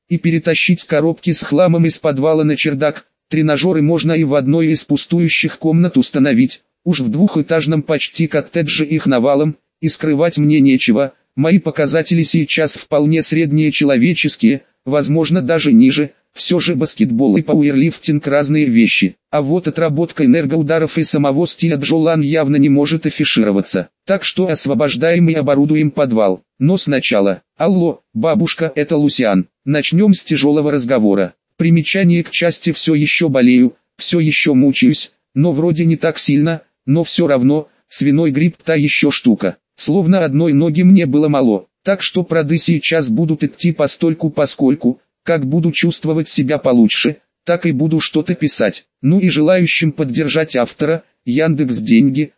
и перетащить коробки с хламом из подвала на чердак. Тренажеры можно и в одной из пустующих комнат установить, уж в двухэтажном почти коттедже их навалом, и скрывать мне нечего. Мои показатели сейчас вполне средние человеческие, возможно даже ниже. Все же баскетбол и пауэрлифтинг разные вещи, а вот отработка энергоударов и самого стиля Джолан явно не может афишироваться. Так что освобождаем и оборудуем подвал. Но сначала, алло, бабушка, это Лусиан. Начнем с тяжелого разговора. Примечание к части: все еще болею, все еще мучаюсь, но вроде не так сильно, но все равно, свиной грипп та еще штука. Словно одной ноги мне было мало, так что проды сейчас будут идти постольку-поскольку. Как буду чувствовать себя получше, так и буду что-то писать. Ну и желающим поддержать автора, Яндекс.Деньги,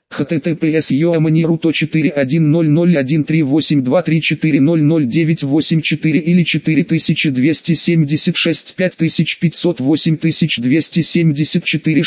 https://yo-410013823400984 или 4276 5500 8274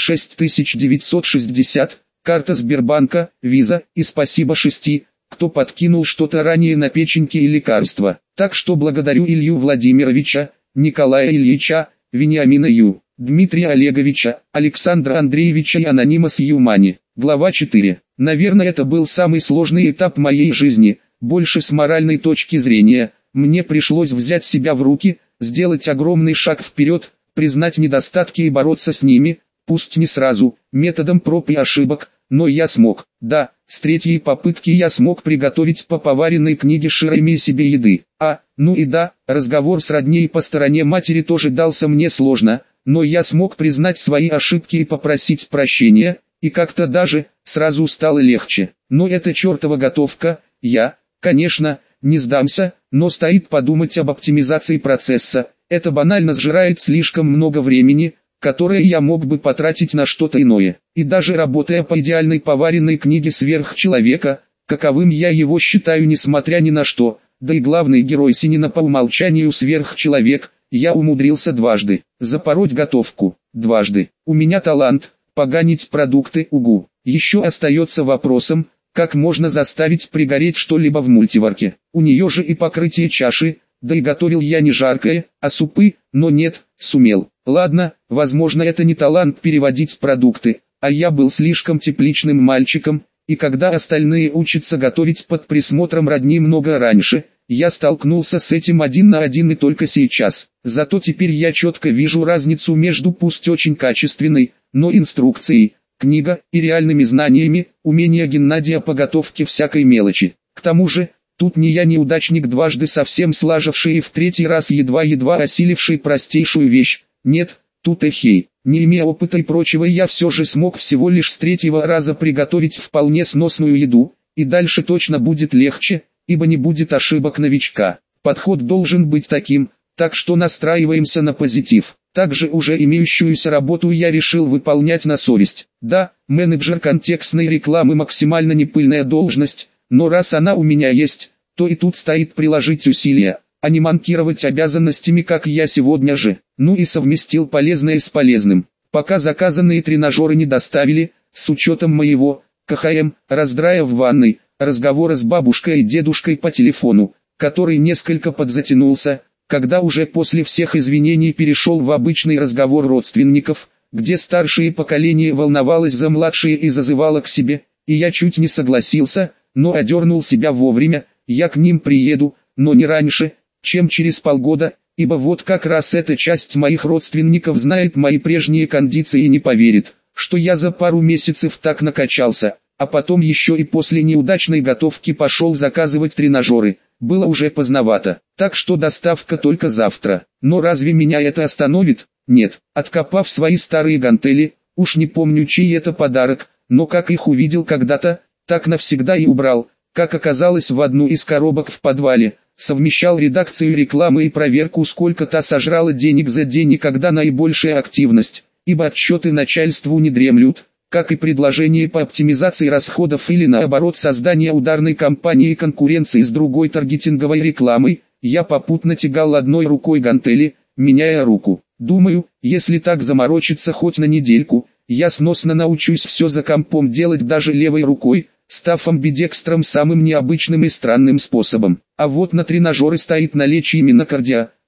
6960, карта Сбербанка, Виза, и спасибо 6, кто подкинул что-то ранее на печеньки и лекарства. Так что благодарю Илью Владимировича, Николая Ильича, Вениамина Ю, Дмитрия Олеговича, Александра Андреевича и Анонимас Юмани. Глава 4. Наверное, это был самый сложный этап моей жизни, больше с моральной точки зрения. Мне пришлось взять себя в руки, сделать огромный шаг вперед, признать недостатки и бороться с ними, пусть не сразу, методом проб и ошибок, но я смог. Да, с третьей попытки я смог приготовить по поваренной книге Ширэми себе еды. Ну и да, разговор с родней по стороне матери тоже дался мне сложно, но я смог признать свои ошибки и попросить прощения, и как-то даже сразу стало легче. Но эта чертова готовка, я, конечно, не сдамся, но стоит подумать об оптимизации процесса. Это банально сжирает слишком много времени, которое я мог бы потратить на что-то иное. И даже работая по идеальной поваренной книге сверхчеловека, каковым я его считаю несмотря ни на что, да и главный герой Синина по умолчанию сверхчеловек, я умудрился дважды запороть готовку, дважды. У меня талант поганить продукты, угу. Еще остается вопросом, как можно заставить пригореть что-либо в мультиварке. У нее же и покрытие чаши, да и готовил я не жаркое, а супы, но нет, сумел. Ладно, возможно это не талант переводить продукты, а я был слишком тепличным мальчиком, и когда остальные учатся готовить под присмотром родни много раньше, я столкнулся с этим один на один и только сейчас. Зато теперь я четко вижу разницу между пусть очень качественной, но инструкцией, книга, и реальными знаниями, умения Геннадия по готовке всякой мелочи. К тому же, тут не я неудачник дважды совсем слажавший и в третий раз едва-едва осиливший простейшую вещь. Нет, тут эхей. Не имея опыта и прочего, я все же смог всего лишь с третьего раза приготовить вполне сносную еду, и дальше точно будет легче, ибо не будет ошибок новичка. Подход должен быть таким, так что настраиваемся на позитив. Также уже имеющуюся работу я решил выполнять на совесть. Да, менеджер контекстной рекламы максимально непыльная должность, но раз она у меня есть, то и тут стоит приложить усилия, а не манкировать обязанностями, как я сегодня же. Ну и совместил полезное с полезным. Пока заказанные тренажеры не доставили, с учетом моего КХМ, раздрая в ванной, разговора с бабушкой и дедушкой по телефону, который несколько подзатянулся, когда уже после всех извинений перешел в обычный разговор родственников, где старшее поколение волновалось за младшее и зазывало к себе, и я чуть не согласился, но одернул себя вовремя. Я к ним приеду, но не раньше, чем через полгода, ибо вот как раз эта часть моих родственников знает мои прежние кондиции и не поверит, что я за пару месяцев так накачался, а потом еще и после неудачной готовки пошел заказывать тренажеры. Было уже поздновато, так что доставка только завтра. Но разве меня это остановит? Нет. Откопав свои старые гантели, уж не помню чей это подарок, но как их увидел когда-то, так навсегда и убрал. Как оказалось, в одну из коробок в подвале, совмещал редакцию рекламы и проверку, сколько та сожрала денег за день и когда наибольшая активность, ибо отчеты начальству не дремлют, как и предложение по оптимизации расходов или наоборот создание ударной кампании конкуренции с другой таргетинговой рекламой. Я попутно тягал одной рукой гантели, меняя руку. Думаю, если так заморочиться хоть на недельку, я сносно научусь все за компом делать даже левой рукой, став амбидекстром самым необычным и странным способом. А вот на тренажеры стоит налечь именно кардио,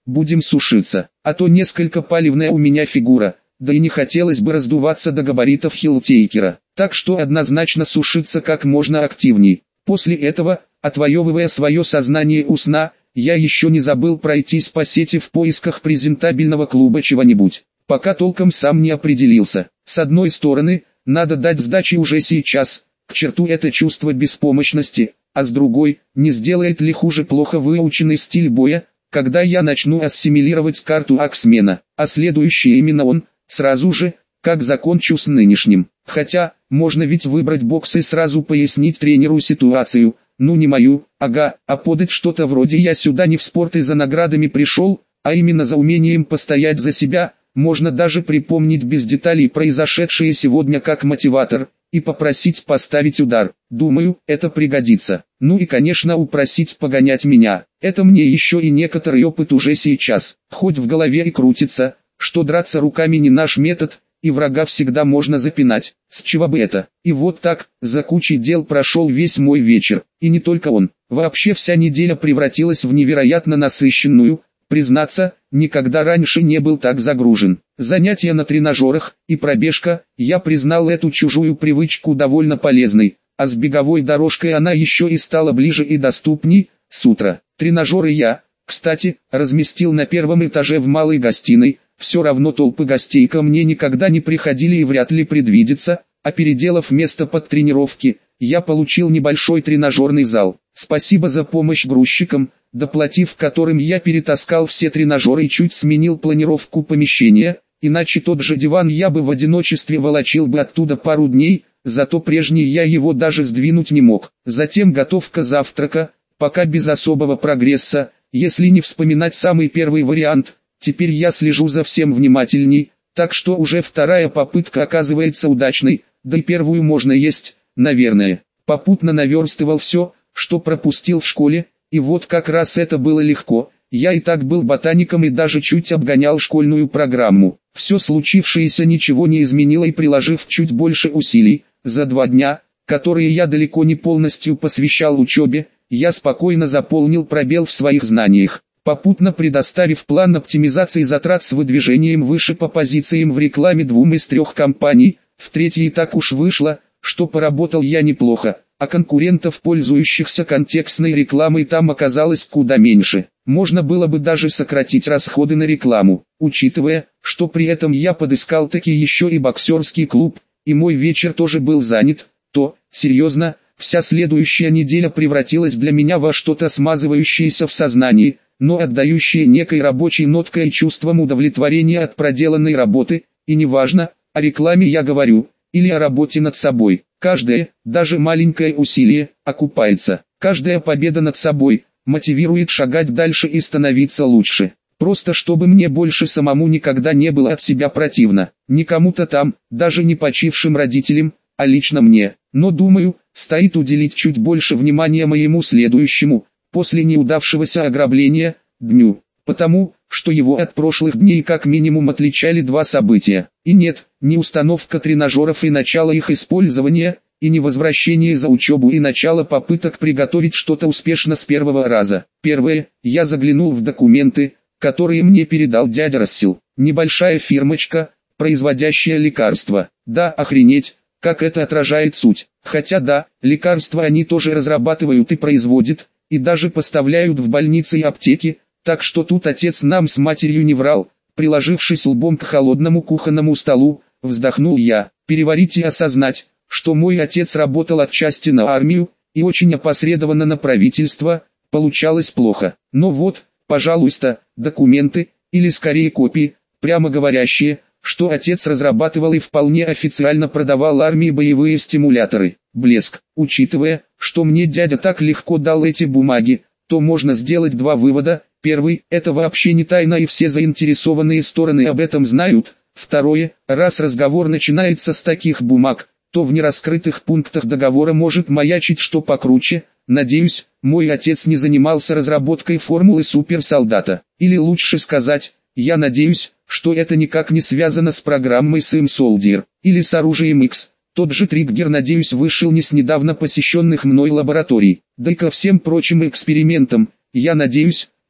будем сушиться, а то несколько палевная у меня фигура, да и не хотелось бы раздуваться до габаритов Хилтейкера, так что однозначно сушиться как можно активней. После этого, отвоевывая свое сознание у сна, я еще не забыл пройтись по сети в поисках презентабельного клуба чего-нибудь, пока толком сам не определился. С одной стороны, надо дать сдачи уже сейчас, к черту это чувство беспомощности, а с другой, не сделает ли хуже плохо выученный стиль боя, когда я начну ассимилировать карту Аксмена, а следующий именно он, сразу же, как закончу с нынешним. Хотя, можно ведь выбрать бокс и сразу пояснить тренеру ситуацию, ну не мою, ага, а подать что-то вроде «я сюда не в спорт и за наградами пришел, а именно за умением постоять за себя», можно даже припомнить без деталей произошедшее сегодня как мотиватор, и попросить поставить удар. Думаю, это пригодится. Ну и конечно упросить погонять меня. Это мне еще и некоторый опыт уже сейчас. Хоть в голове и крутится, что драться руками не наш метод, и врага всегда можно запинать. С чего бы это? И вот так, за кучей дел прошел весь мой вечер. И не только он. Вообще вся неделя превратилась в невероятно насыщенную. Признаться, никогда раньше не был так загружен. Занятия на тренажерах и пробежка, я признал эту чужую привычку довольно полезной, а с беговой дорожкой она еще и стала ближе и доступней. С утра тренажеры я, кстати, разместил на первом этаже в малой гостиной, все равно толпы гостей ко мне никогда не приходили и вряд ли предвидится, а переделав место под тренировки, я получил небольшой тренажерный зал. Спасибо за помощь грузчикам, доплатив которым я перетаскал все тренажеры и чуть сменил планировку помещения, иначе тот же диван я бы в одиночестве волочил бы оттуда пару дней, зато прежний я его даже сдвинуть не мог. Затем готовка завтрака, пока без особого прогресса, если не вспоминать самый первый вариант, теперь я слежу за всем внимательней, так что уже вторая попытка оказывается удачной, да и первую можно есть, наверное. Попутно наверстывал все, что пропустил в школе, и вот как раз это было легко, я и так был ботаником и даже чуть обгонял школьную программу. Все случившееся ничего не изменило и приложив чуть больше усилий, за 2 дня, которые я далеко не полностью посвящал учебе, я спокойно заполнил пробел в своих знаниях, попутно предоставив план оптимизации затрат с выдвижением выше по позициям в рекламе 2 из 3 компаний, в третьей так уж вышло, что поработал я неплохо, а конкурентов, пользующихся контекстной рекламой, там оказалось куда меньше. Можно было бы даже сократить расходы на рекламу, учитывая, что при этом я подыскал таки еще и боксерский клуб, и мой вечер тоже был занят, то, серьезно, вся следующая неделя превратилась для меня во что-то смазывающееся в сознании, но отдающее некой рабочей ноткой и чувством удовлетворения от проделанной работы, и неважно, о рекламе я говорю, или о работе над собой. Каждое, даже маленькое усилие, окупается. Каждая победа над собой, мотивирует шагать дальше и становиться лучше. Просто чтобы мне больше самому никогда не было от себя противно. Не кому-то там, даже не почившим родителям, а лично мне. Но думаю, стоит уделить чуть больше внимания моему следующему, после неудавшегося ограбления, дню. Потому, что его от прошлых дней как минимум отличали 2 события. И нет, не установка тренажеров и начало их использования, и не возвращение за учебу и начало попыток приготовить что-то успешно с первого раза. Первое, я заглянул в документы, которые мне передал дядя Рассел. Небольшая фирмочка, производящая лекарства. Да, охренеть, как это отражает суть. Хотя да, лекарства они тоже разрабатывают и производят, и даже поставляют в больницы и аптеки. Так что тут отец нам с матерью не врал. Приложившись лбом к холодному кухонному столу, вздохнул я. Переварить и осознать, что мой отец работал отчасти на армию, и очень опосредованно на правительство, получалось плохо. Но вот, пожалуйста, документы, или скорее копии, прямо говорящие, что отец разрабатывал и вполне официально продавал армии боевые стимуляторы. Блеск. Учитывая, что мне дядя так легко дал эти бумаги, то можно сделать 2 вывода. Первый, это вообще не тайна и все заинтересованные стороны об этом знают. Второе, раз разговор начинается с таких бумаг, то в нераскрытых пунктах договора может маячить что покруче. Надеюсь, мой отец не занимался разработкой формулы суперсолдата. Или лучше сказать, я надеюсь, что это никак не связано с программой Sim Soldier, или с оружием X. Тот же триггер, надеюсь, вышел не с недавно посещенных мной лабораторий. Да и ко всем прочим экспериментам, я надеюсь,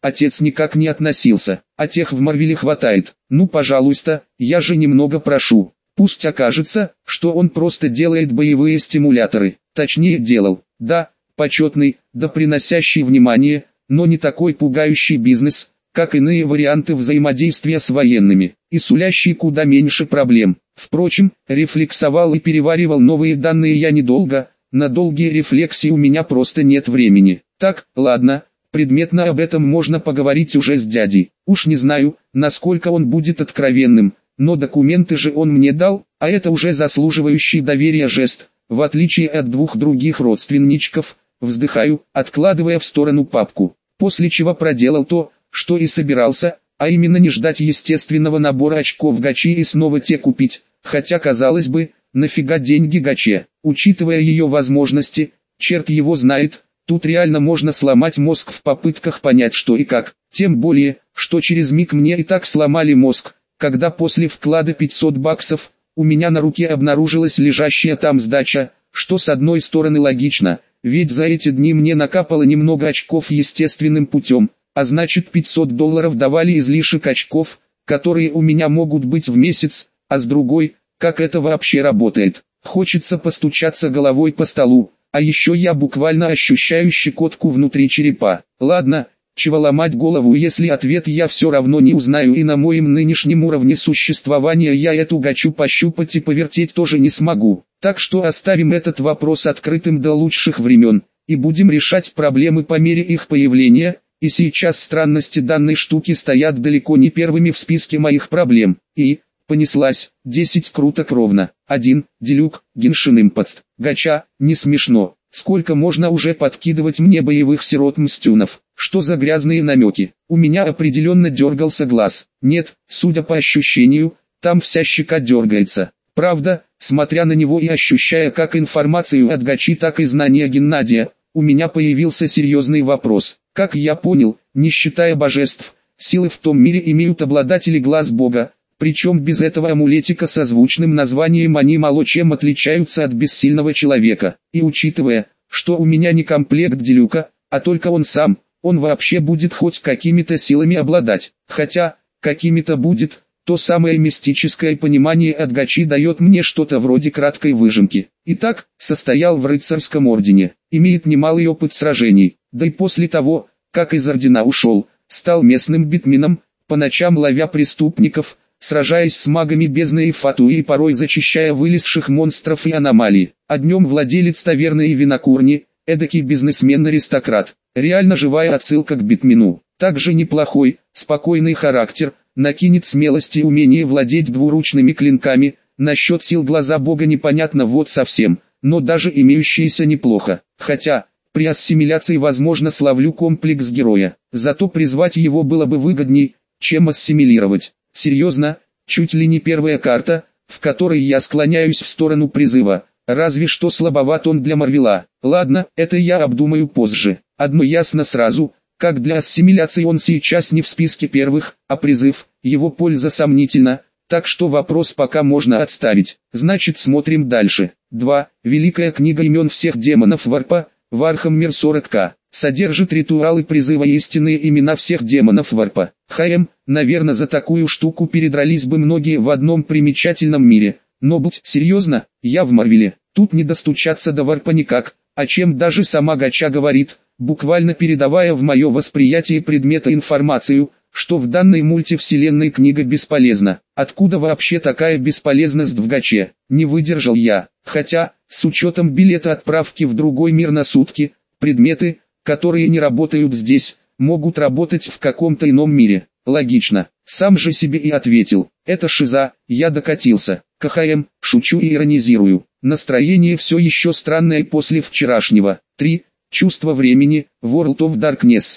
отец никак не относился, а тех в Марвеле хватает. Ну пожалуйста, я же немного прошу. Пусть окажется, что он просто делает боевые стимуляторы, точнее делал, да, почетный, да приносящий внимание, но не такой пугающий бизнес, как иные варианты взаимодействия с военными, и сулящий куда меньше проблем. Впрочем, рефлексовал и переваривал новые данные я недолго, на долгие рефлексии у меня просто нет времени. Так, ладно, предметно об этом можно поговорить уже с дядей. Уж не знаю, насколько он будет откровенным, но документы же он мне дал, а это уже заслуживающий доверия жест, в отличие от двух других родственничков. Вздыхаю, откладывая в сторону папку, после чего проделал то, что и собирался, а именно не ждать естественного набора очков гачи и снова те купить, хотя казалось бы, нафига деньги гаче, учитывая ее возможности, черт его знает, тут реально можно сломать мозг в попытках понять что и как, тем более, что через миг мне и так сломали мозг, когда после вклада $500 у меня на руке обнаружилась лежащая там сдача, что с одной стороны логично, ведь за эти дни мне накапало немного очков естественным путем, а значит $500 давали излишек очков, которые у меня могут быть в месяц, а с другой, как это вообще работает. Хочется постучаться головой по столу, а еще я буквально ощущаю щекотку внутри черепа. Ладно, чего ломать голову, если ответ я все равно не узнаю, и на моем нынешнем уровне существования я эту гачу пощупать и повертеть тоже не смогу. Так что оставим этот вопрос открытым до лучших времен, и будем решать проблемы по мере их появления. И сейчас странности данной штуки стоят далеко не первыми в списке моих проблем. И, понеслась, 10 круток ровно. 1, Делюк, Геншин Импакт. Гача, не смешно. Сколько можно уже подкидывать мне боевых сирот-мстюнов? Что за грязные намеки? У меня определенно дергался глаз. Нет, судя по ощущению, там вся щека дергается. Правда, смотря на него и ощущая как информацию от гачи, так и знания Геннадия, у меня появился серьезный вопрос. Как я понял, не считая божеств, силы в том мире имеют обладатели глаз Бога, причем без этого амулетика со звучным названием они мало чем отличаются от бессильного человека. И учитывая, что у меня не комплект Делюка, а только он сам, он вообще будет хоть какими-то силами обладать. Хотя, какими-то будет, то самое мистическое понимание от гачи дает мне что-то вроде краткой выжимки. Итак, состоял в рыцарском ордене, имеет немалый опыт сражений, да и после того, как из ордена ушел, стал местным битменом, по ночам ловя преступников, сражаясь с магами бездны и фатуи и порой зачищая вылезших монстров и аномалий. А днем владелец таверны и винокурни, эдакий бизнесмен-аристократ. Реально живая отсылка к битмену. Также неплохой, спокойный характер, накинет смелости и умение владеть двуручными клинками. Насчет сил глаза бога непонятно вот совсем, но даже имеющиеся неплохо. Хотя, при ассимиляции возможно словлю комплекс героя. Зато призвать его было бы выгодней, чем ассимилировать. Серьезно, чуть ли не первая карта, в которой я склоняюсь в сторону призыва, разве что слабоват он для Марвела. Ладно, это я обдумаю позже. Одно ясно сразу, как для ассимиляции он сейчас не в списке первых, а призыв, его польза сомнительна, так что вопрос пока можно отставить. Значит, смотрим дальше. 2. Великая книга имен всех демонов Варпа, Вархаммер 40к. Содержит ритуалы призыва и истинные имена всех демонов Варпа. Наверное, за такую штуку передрались бы многие в одном примечательном мире. Но будь серьезно, я в Марвеле, тут не достучаться до Варпа никак, о чем даже сама гача говорит, буквально передавая в мое восприятие предмета информацию, что в данной мультивселенной книга бесполезна. Откуда вообще такая бесполезность в гаче? Не выдержал я. Хотя, с учетом билета отправки в другой мир на сутки, предметы, которые не работают здесь, могут работать в каком-то ином мире. Логично. Сам же себе и ответил. Это шиза, я докатился. Шучу и иронизирую. Настроение все еще странное после вчерашнего. 3. Чувство времени, World of Darkness.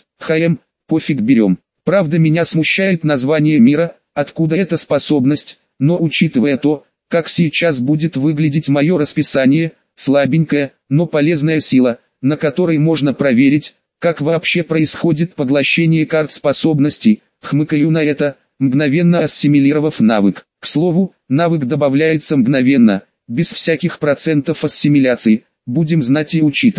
Пофиг берем. Правда меня смущает название мира, откуда эта способность, но учитывая то, как сейчас будет выглядеть мое расписание, слабенькая, но полезная сила, на которой можно проверить, как вообще происходит поглощение карт способностей, хмыкаю на это, мгновенно ассимилировав навык. К слову, навык добавляется мгновенно, без всяких процентов ассимиляции, будем знать и учитывать.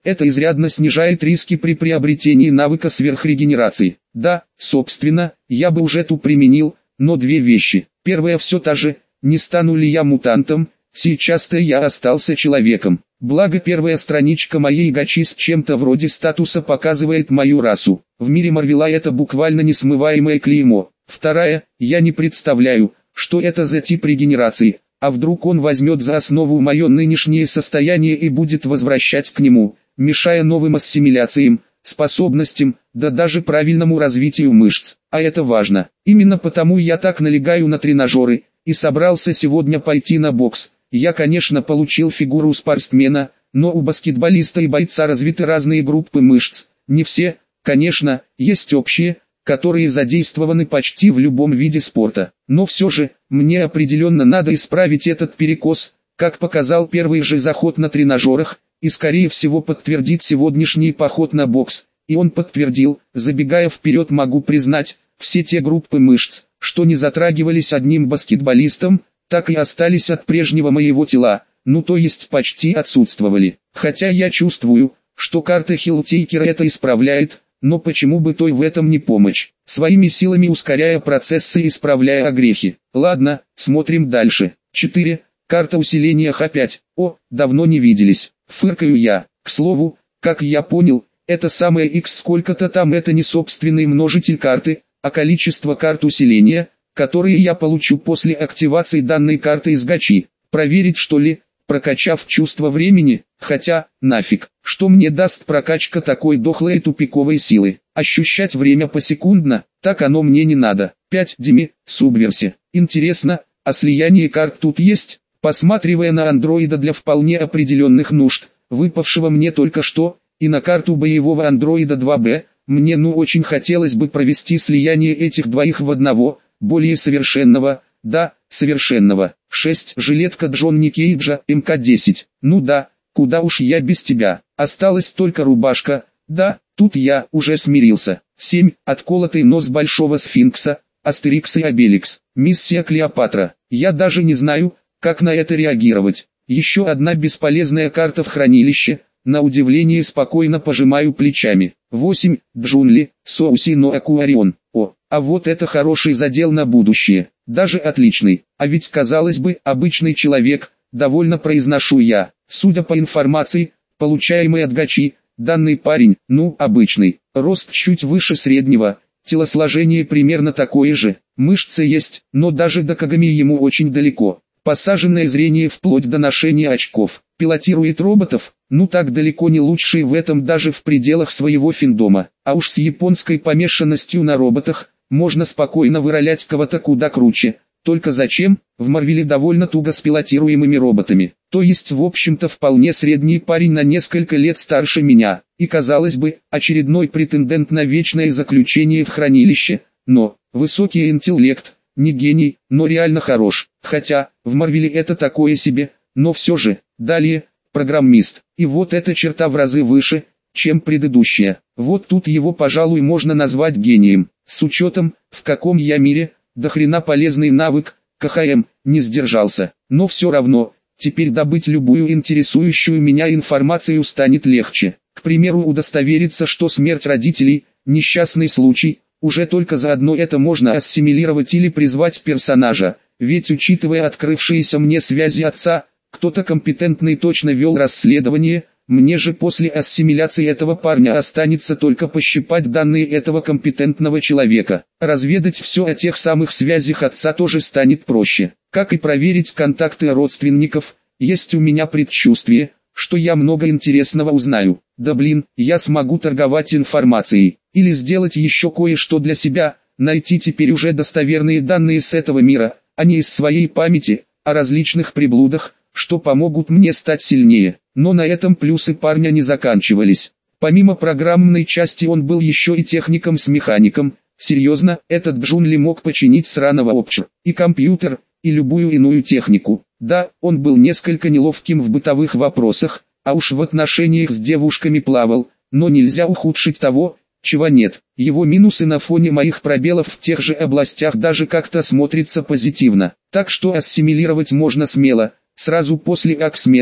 Это изрядно снижает риски при приобретении навыка сверхрегенерации. Да, собственно, я бы уже ту применил, но две вещи. Первая все та же, не стану ли я мутантом, сейчас-то я остался человеком. Благо первая страничка моей гачи с чем-то вроде статуса показывает мою расу. В мире Марвела это буквально несмываемое клеймо. Вторая, я не представляю, что это за тип регенерации, а вдруг он возьмет за основу мое нынешнее состояние и будет возвращать к нему, мешая новым ассимиляциям, способностям, да даже правильному развитию мышц. А это важно. Именно потому я так налегаю на тренажеры, и собрался сегодня пойти на бокс. Я, конечно, получил фигуру спортсмена, но у баскетболиста и бойца развиты разные группы мышц. Не все, конечно, есть общие, которые задействованы почти в любом виде спорта. Но все же, мне определенно надо исправить этот перекос, как показал первый же заход на тренажерах, и скорее всего подтвердит сегодняшний поход на бокс. И он подтвердил, забегая вперед могу признать, все те группы мышц, что не затрагивались одним баскетболистом, так и остались от прежнего моего тела, ну то есть почти отсутствовали. Хотя я чувствую, что карта Хиллтейкера это исправляет, но почему бы той в этом не помочь, своими силами ускоряя процессы и исправляя огрехи. Ладно, смотрим дальше. 4. Карта усиления Х5. О, давно не виделись. Фыркаю я. К слову, как я понял, это самое X сколько-то там это не собственный множитель карты, а количество карт усиления, которые я получу после активации данной карты из гачи. Проверить что ли, прокачав чувство времени, хотя, нафиг, что мне даст прокачка такой дохлой тупиковой силы. Ощущать время посекундно, так оно мне не надо. 5. Дими, субверси. Интересно, а слияние карт тут есть? Посматривая на андроида для вполне определенных нужд, выпавшего мне только что, и на карту боевого андроида 2B, мне очень хотелось бы провести слияние этих двоих в одного, более совершенного, да, совершенного. 6. Жилетка Джонни Кейджа, МК-10. Ну да, куда уж я без тебя. Осталась только рубашка, да, тут я уже смирился. 7. Отколотый нос большого сфинкса, Астерикс и Обеликс. Миссия Клеопатра. Я даже не знаю, как на это реагировать. Еще одна бесполезная карта в хранилище, на удивление спокойно пожимаю плечами. 8. Джунли, Соуси но Акуарион. О, а вот это хороший задел на будущее, даже отличный, а ведь казалось бы, обычный человек, довольно произношу я. Судя по информации, получаемой от гачи, данный парень, обычный, рост чуть выше среднего, телосложение примерно такое же, мышцы есть, но даже до Кагами ему очень далеко. Посаженное зрение вплоть до ношения очков, пилотирует роботов, так далеко не лучший в этом даже в пределах своего финдома, а уж с японской помешанностью на роботах, можно спокойно выролять кого-то куда круче, только зачем, в Марвеле довольно туго с пилотируемыми роботами, то есть в общем-то вполне средний парень на несколько лет старше меня, и казалось бы, очередной претендент на вечное заключение в хранилище, но, высокий интеллект, не гений, но реально хорош, хотя, в Марвеле это такое себе, но все же. Далее, программист, и вот эта черта в разы выше, чем предыдущая. Вот тут его, пожалуй, можно назвать гением, с учетом, в каком я мире, до хрена полезный навык, КХМ, не сдержался. Но все равно, теперь добыть любую интересующую меня информацию станет легче. К примеру, удостовериться, что смерть родителей, несчастный случай, уже только заодно это можно ассимилировать или призвать персонажа, ведь учитывая открывшиеся мне связи отца, кто-то компетентный точно вел расследование, мне же после ассимиляции этого парня останется только пощипать данные этого компетентного человека. Разведать все о тех самых связях отца тоже станет проще. Как и проверить контакты родственников, есть у меня предчувствие, что я много интересного узнаю. Да блин, я смогу торговать информацией, или сделать еще кое-что для себя, найти теперь уже достоверные данные с этого мира, а не из своей памяти, о различных приблудах, что помогут мне стать сильнее. Но на этом плюсы парня не заканчивались. Помимо программной части он был еще и техником с механиком. Серьезно, этот Джунли мог починить сраного Опча, и компьютер, и любую иную технику. Да, он был несколько неловким в бытовых вопросах, а уж в отношениях с девушками плавал, но нельзя ухудшить того, чего нет. Его минусы на фоне моих пробелов в тех же областях даже как-то смотрятся позитивно. Так что ассимилировать можно смело, сразу после Аксмена,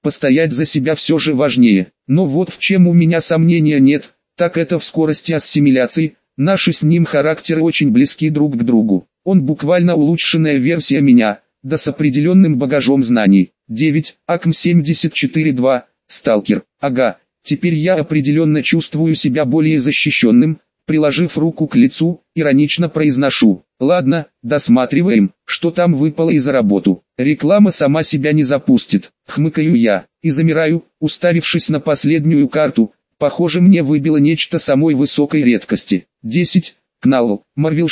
постоять за себя все же важнее. Но вот в чем у меня сомнения нет, так это в скорости ассимиляции. Наши с ним характеры очень близки друг к другу. Он буквально улучшенная версия меня, да с определенным багажом знаний. 9. АКМ 74.2. Сталкер. Ага, теперь я определенно чувствую себя более защищенным. Приложив руку к лицу, иронично произношу: ладно, досматриваем, что там выпало и за работу. Реклама сама себя не запустит. Хмыкаю я и замираю, уставившись на последнюю карту. Похоже, мне выбило нечто самой высокой редкости. 10. КНАЛ, Марвел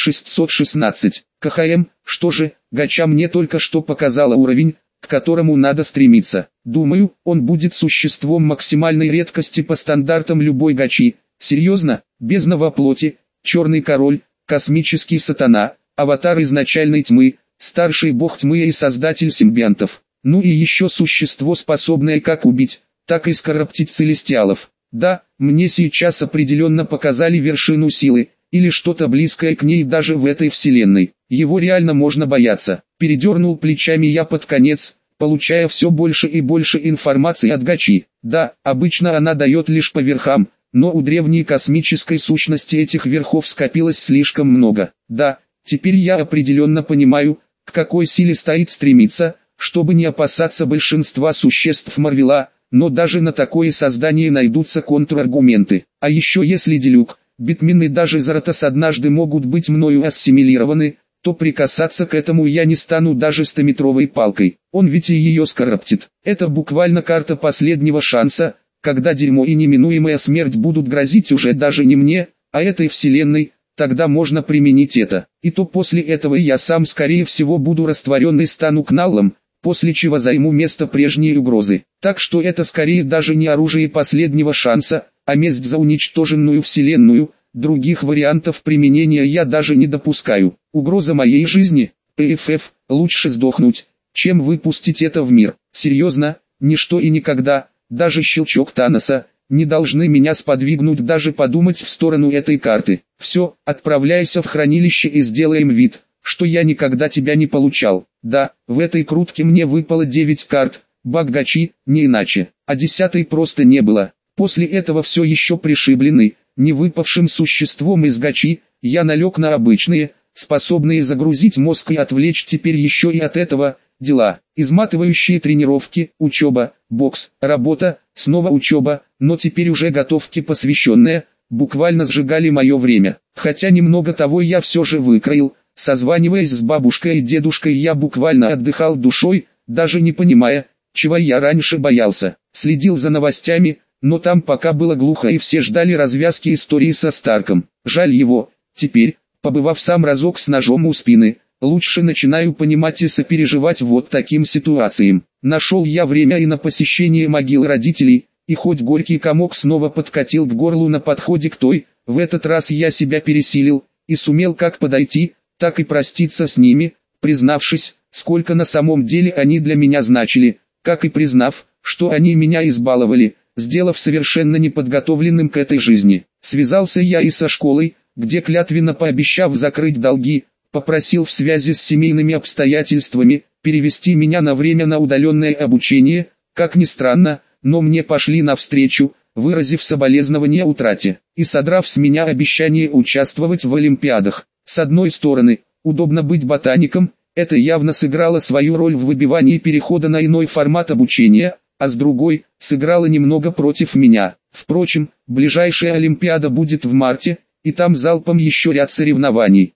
616. КХМ, что же, гача мне только что показала уровень, к которому надо стремиться. Думаю, он будет существом максимальной редкости по стандартам любой гачи. Серьезно, бездна во плоти, черный король, космический сатана, аватар изначальной тьмы, старший бог тьмы и создатель симбионтов. Ну и еще существо, способное как убить, так и скороптить целестиалов. Да, мне сейчас определенно показали вершину силы, или что-то близкое к ней даже в этой вселенной. Его реально можно бояться. Передернул плечами я под конец, получая все больше и больше информации от гачи. Да, обычно она дает лишь по верхам, но у древней космической сущности этих верхов скопилось слишком много. Да, теперь я определенно понимаю, к какой силе стоит стремиться, чтобы не опасаться большинства существ Марвела, но даже на такое создание найдутся контраргументы. А еще если Делюк, Битмин и даже Заратос однажды могут быть мною ассимилированы, то прикасаться к этому я не стану даже 100-метровой палкой. Он ведь и ее скороптит. Это буквально карта последнего шанса, когда дерьмо и неминуемая смерть будут грозить уже даже не мне, а этой вселенной. Тогда можно применить это. И то после этого я сам скорее всего буду растворен и стану КНАЛом, после чего займу место прежней угрозы. Так что это скорее даже не оружие последнего шанса, а месть за уничтоженную вселенную. Других вариантов применения я даже не допускаю. Угроза моей жизни, ПФФ, лучше сдохнуть, чем выпустить это в мир. Серьезно, ничто и никогда, даже щелчок Таноса, не должны меня сподвигнуть даже подумать в сторону этой карты. Все, отправляйся в хранилище и сделаем вид, что я никогда тебя не получал. Да, в этой крутке мне выпало 9 карт, баг гачи, не иначе, а 10-й просто не было. После этого все еще пришибленный, не выпавшим существом из гачи, я налег на обычные, способные загрузить мозг и отвлечь теперь еще и от этого, дела. Изматывающие тренировки, учеба, бокс, работа, снова учеба, но теперь уже готовки посвященные, буквально сжигали мое время. Хотя немного того я все же выкроил, созваниваясь с бабушкой и дедушкой я буквально отдыхал душой, даже не понимая, чего я раньше боялся. Следил за новостями, но там пока было глухо и все ждали развязки истории со Старком. Жаль его, теперь, побывав сам разок с ножом у спины, лучше начинаю понимать и сопереживать вот таким ситуациям. Нашел я время и на посещение могил родителей, и хоть горький комок снова подкатил к горлу на подходе к той, в этот раз я себя пересилил, и сумел как подойти, так и проститься с ними, признавшись, сколько на самом деле они для меня значили, как и признав, что они меня избаловали, сделав совершенно неподготовленным к этой жизни. Связался я и со школой, где клятвенно пообещав закрыть долги, попросил в связи с семейными обстоятельствами, перевести меня на время на удаленное обучение. Как ни странно, но мне пошли навстречу, выразив соболезнование утрате, и содрав с меня обещание участвовать в олимпиадах. С одной стороны, удобно быть ботаником, это явно сыграло свою роль в выбивании перехода на иной формат обучения, а с другой, сыграло немного против меня. Впрочем, ближайшая олимпиада будет в марте, и там залпом еще ряд соревнований.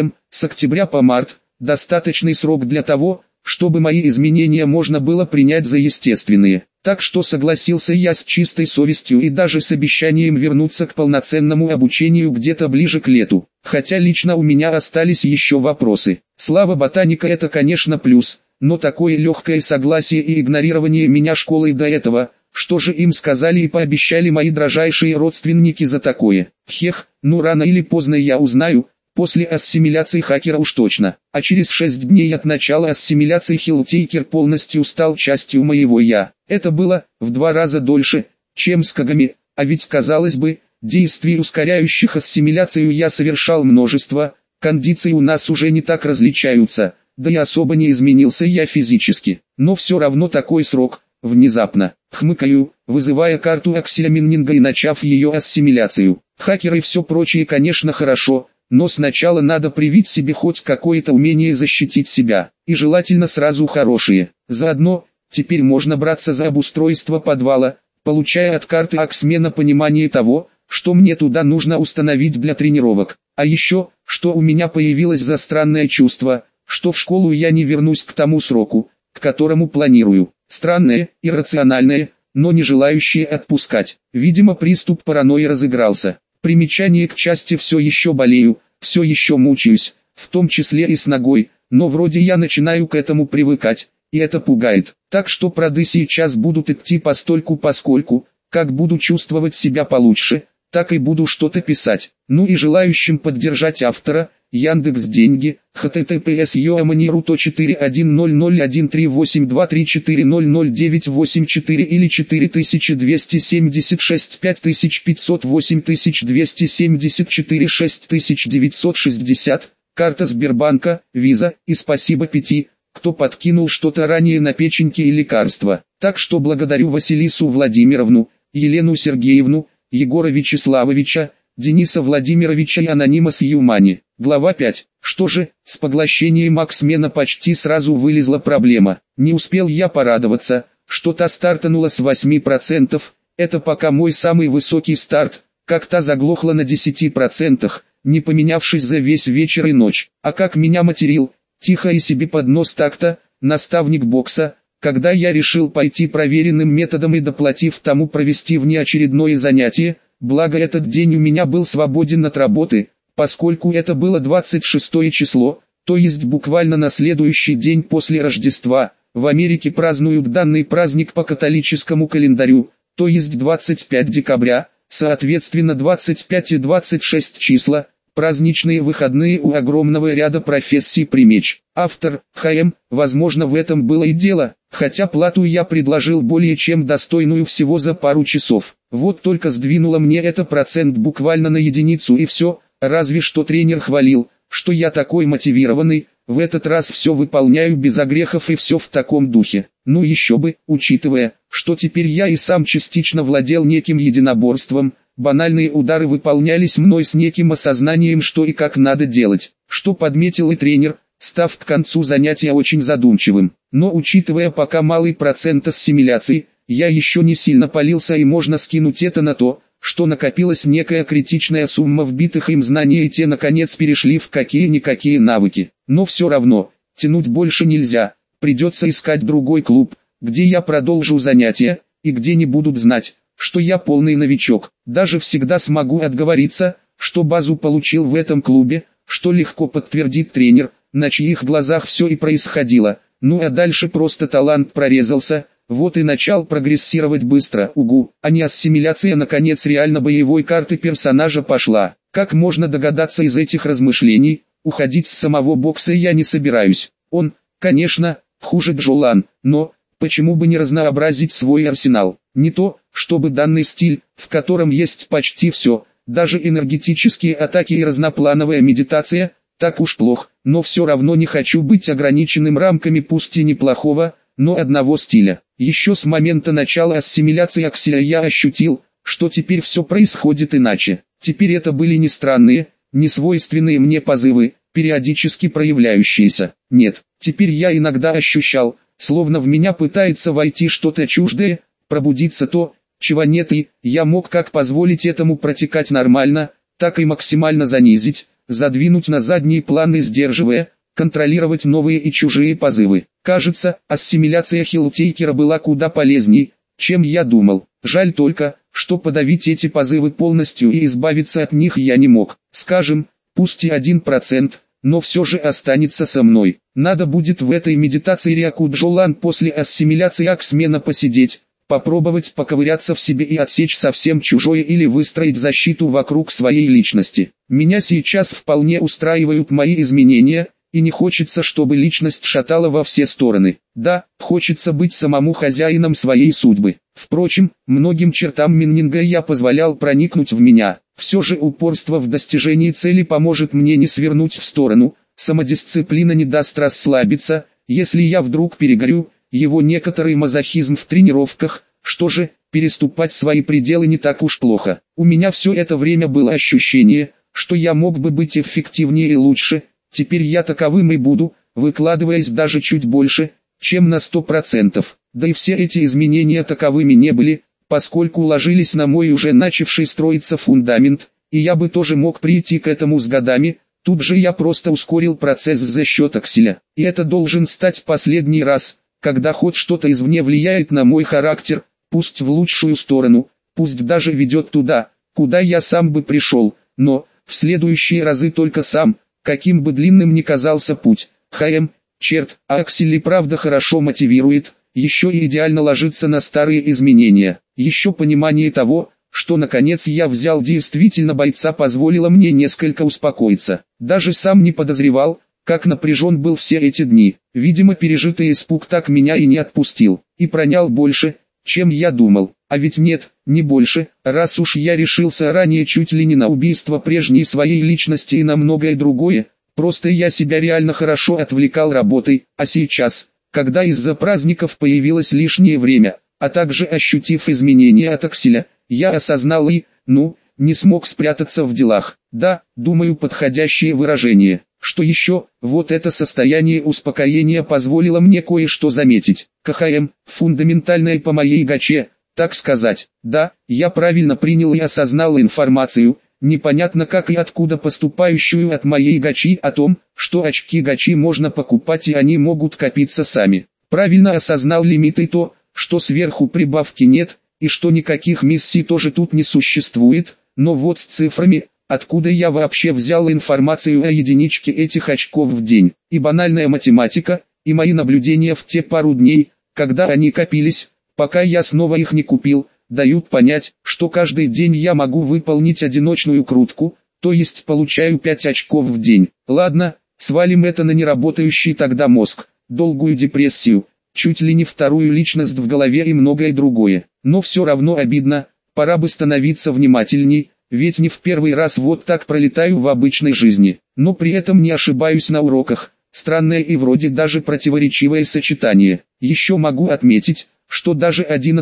С октября по март, достаточный срок для того, чтобы мои изменения можно было принять за естественные. Так что согласился я с чистой совестью и даже с обещанием вернуться к полноценному обучению где-то ближе к лету. Хотя лично у меня остались еще вопросы. Слава ботаника это конечно плюс, но такое легкое согласие и игнорирование меня школой до этого, что же им сказали и пообещали мои дрожайшие родственники за такое? Хех, ну рано или поздно я узнаю. После ассимиляции хакера уж точно, а через 6 дней от начала ассимиляции Хилтейкер полностью стал частью моего «я». Это было в 2 раза дольше, чем с Кагами, а ведь казалось бы, действий ускоряющих ассимиляцию я совершал множество, кондиции у нас уже не так различаются, да и особо не изменился я физически. Но все равно такой срок, внезапно. Хмыкаю, вызывая карту акселя Миннинга и начав ее ассимиляцию. Хакеры и все прочее, конечно, хорошо, но сначала надо привить себе хоть какое-то умение защитить себя, и желательно сразу хорошие. Заодно, теперь можно браться за обустройство подвала, получая от карты Аксмена понимание того, что мне туда нужно установить для тренировок. А еще, что у меня появилось за странное чувство, что в школу я не вернусь к тому сроку, к которому планирую. Странное, иррациональное, но не желающее отпускать. Видимо, приступ паранойи разыгрался. Примечание к части: все еще болею, все еще мучаюсь, в том числе и с ногой, но вроде я начинаю к этому привыкать, и это пугает. Так что проды сейчас будут идти постольку-поскольку, как буду чувствовать себя получше, так и буду что-то писать. Ну и желающим поддержать автора, Яндекс.Деньги, https://41001138234000984 или 4276 5500 8274 6960, карта Сбербанка, Виза, и спасибо 5, кто подкинул что-то ранее на печеньки и лекарства. Так что благодарю Василису Владимировну, Елену Сергеевну, Егора Вячеславовича, Дениса Владимировича и анонима с Юмани. Глава 5. Что же, с поглощением Аксмена почти сразу вылезла проблема. Не успел я порадоваться, что та стартанула с 8%, это пока мой самый высокий старт, как та заглохла на 10%, не поменявшись за весь вечер и ночь. А как меня материл, тихо и себе под нос так-то, наставник бокса, когда я решил пойти проверенным методом и, доплатив тому, провести внеочередное занятие, благо этот день у меня был свободен от работы, поскольку это было 26 число, то есть буквально на следующий день после Рождества. В Америке празднуют данный праздник по католическому календарю, то есть 25 декабря, соответственно 25 и 26 числа, праздничные выходные у огромного ряда профессий примеч. Автор, ХМ, возможно, в этом было и дело, хотя плату я предложил более чем достойную всего за пару часов. Вот только сдвинуло мне это процент буквально на единицу и все, разве что тренер хвалил, что я такой мотивированный, в этот раз все выполняю без огрехов и все в таком духе. Ну еще бы, учитывая, что теперь я и сам частично владел неким единоборством, банальные удары выполнялись мной с неким осознанием, что и как надо делать, что подметил и тренер, став к концу занятия очень задумчивым. Но учитывая пока малый процент ассимиляции, я еще не сильно палился, и можно скинуть это на то, что накопилась некая критичная сумма вбитых им знаний, и те наконец перешли в какие-никакие навыки. Но все равно, тянуть больше нельзя, придется искать другой клуб, где я продолжу занятия, и где не будут знать, что я полный новичок. Даже всегда смогу отговориться, что базу получил в этом клубе, что легко подтвердит тренер, на чьих глазах все и происходило. Ну а дальше просто талант прорезался, вот и начал прогрессировать быстро, а не ассимиляция. Наконец реально боевой карты персонажа пошла. Как можно догадаться из этих размышлений, уходить с самого бокса я не собираюсь. Он, конечно, хуже Джолан, но почему бы не разнообразить свой арсенал? Не то, чтобы данный стиль, в котором есть почти все, даже энергетические атаки и разноплановая медитация, так уж плох, но все равно не хочу быть ограниченным рамками пусть и неплохого, но одного стиля. Еще с момента начала ассимиляции акселя я ощутил, что теперь все происходит иначе. Теперь это были не странные, не свойственные мне позывы, периодически проявляющиеся. Нет, теперь я иногда ощущал, словно в меня пытается войти что-то чуждое, пробудиться то, чего нет, и я мог как позволить этому протекать нормально, так и максимально занизить, задвинуть на задний план и, сдерживая, контролировать новые и чужие позывы. Кажется, ассимиляция Хиллтейкера была куда полезней, чем я думал. Жаль только, что подавить эти позывы полностью и избавиться от них я не мог. Скажем, пусть и 1%, но все же останется со мной. Надо будет в этой медитации Рякуджолан после ассимиляции Аксмена посидеть, попробовать поковыряться в себе и отсечь совсем чужое или выстроить защиту вокруг своей личности. Меня сейчас вполне устраивают мои изменения, и не хочется, чтобы личность шатала во все стороны. Да, хочется быть самому хозяином своей судьбы. Впрочем, многим чертам Миннинга я позволял проникнуть в меня. Все же упорство в достижении цели поможет мне не свернуть в сторону, самодисциплина не даст расслабиться. Если я вдруг перегорю, его некоторый мазохизм в тренировках. Что же, переступать свои пределы не так уж плохо. У меня все это время было ощущение, что я мог бы быть эффективнее и лучше. Теперь я таковым и буду, выкладываясь даже чуть больше, чем на 100%. Да и все эти изменения таковыми не были, поскольку ложились на мой уже начавший строиться фундамент, и я бы тоже мог прийти к этому с годами. Тут же я просто ускорил процесс за счет акселя. И это должен стать последний раз, когда хоть что-то извне влияет на мой характер, пусть в лучшую сторону, пусть даже ведет туда, куда я сам бы пришел, но, в следующие разы только сам, каким бы длинным ни казался путь. Черт, а аксель и правда хорошо мотивирует, еще и идеально ложится на старые изменения. Еще понимание того, что наконец я взял действительно бойца, позволило мне несколько успокоиться. Даже сам не подозревал, как напряжен был все эти дни. Видимо, пережитый испуг так меня и не отпустил, и пронял больше, чем я думал. А ведь нет, не больше, раз уж я решился ранее чуть ли не на убийство прежней своей личности и на многое другое, просто я себя реально хорошо отвлекал работой, а сейчас, когда из-за праздников появилось лишнее время, а также ощутив изменения от акселя, я осознал и, не смог спрятаться в делах. Да, думаю, подходящее выражение. Что еще, вот это состояние успокоения позволило мне кое-что заметить. КХМ, фундаментальное по моей гаче, так сказать. Да, я правильно принял и осознал информацию, непонятно как и откуда поступающую от моей гачи о том, что очки гачи можно покупать и они могут копиться сами. Правильно осознал лимит и то, что сверху прибавки нет, и что никаких миссий тоже тут не существует, но вот с цифрами, откуда я вообще взял информацию о единичке этих очков в день, и банальная математика, и мои наблюдения в те пару дней, когда они копились, пока я снова их не купил, дают понять, что каждый день я могу выполнить одиночную крутку, то есть получаю 5 очков в день. Ладно, свалим это на неработающий тогда мозг, долгую депрессию, чуть ли не вторую личность в голове и многое другое. Но все равно обидно, пора бы становиться внимательней, ведь не в первый раз вот так пролетаю в обычной жизни, но при этом не ошибаюсь на уроках. Странное и вроде даже противоречивое сочетание. Еще могу отметить, что даже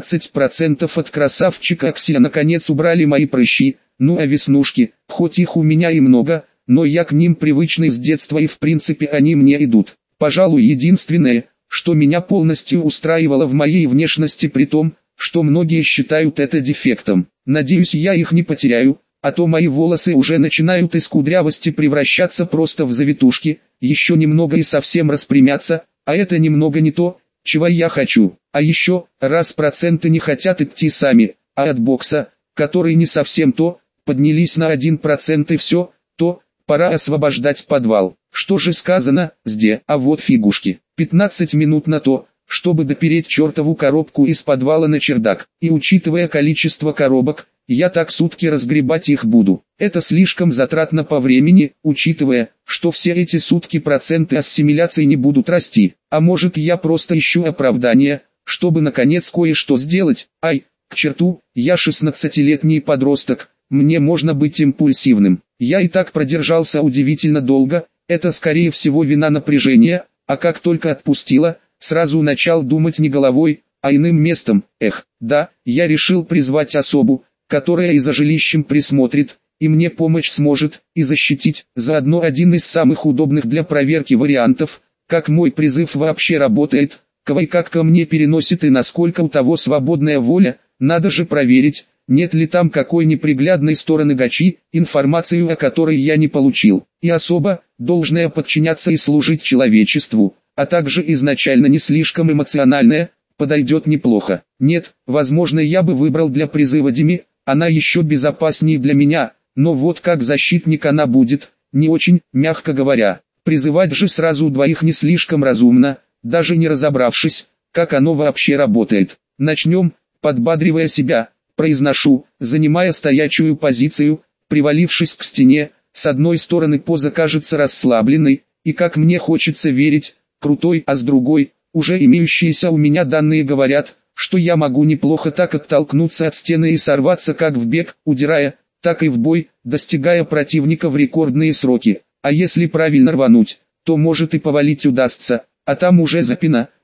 11% от красавчика акселя наконец убрали мои прыщи, а веснушки, хоть их у меня и много, но я к ним привычный с детства и в принципе они мне идут. Пожалуй, единственное, что меня полностью устраивало в моей внешности, при том, что многие считают это дефектом. Надеюсь, я их не потеряю, а то мои волосы уже начинают из кудрявости превращаться просто в завитушки, еще немного и совсем распрямятся, а это немного не то, чего я хочу. А еще, раз проценты не хотят идти сами, а от бокса, который не совсем то, поднялись на 1% и все, то, пора освобождать подвал. Что же сказано, а вот фигушки. 15 минут на то, чтобы допереть чертову коробку из подвала на чердак. И учитывая количество коробок, я так сутки разгребать их буду. Это слишком затратно по времени, учитывая, что все эти сутки проценты ассимиляции не будут расти. А может, я просто ищу оправдание, чтобы наконец кое-что сделать. К черту, я 16-летний подросток, мне можно быть импульсивным. Я и так продержался удивительно долго, это скорее всего вина напряжения, а как только отпустила, сразу начал думать не головой, а иным местом. Да, я решил призвать особу, которая и за жилищем присмотрит, и мне помочь сможет, и защитить, заодно один из самых удобных для проверки вариантов, как мой призыв вообще работает, кого и как ко мне переносит и насколько у того свободная воля, надо же проверить, нет ли там какой неприглядной стороны гачи, информацию о которой я не получил, и особо, должная подчиняться и служить человечеству, а также изначально не слишком эмоциональная, подойдет неплохо. Нет, возможно я бы выбрал для призыва Дими, она еще безопаснее для меня, но вот как защитник она будет, не очень, мягко говоря. Призывать же сразу двоих не слишком разумно, даже не разобравшись, как оно вообще работает. Начнем, подбадривая себя, произношу, занимая стоячую позицию, привалившись к стене, с одной стороны поза кажется расслабленной, и как мне хочется верить, крутой, а с другой, уже имеющиеся у меня данные говорят, что я могу неплохо так оттолкнуться от стены и сорваться как в бег, удирая, так и в бой, достигая противника в рекордные сроки. А если правильно рвануть, то может и повалить удастся, а там уже запина,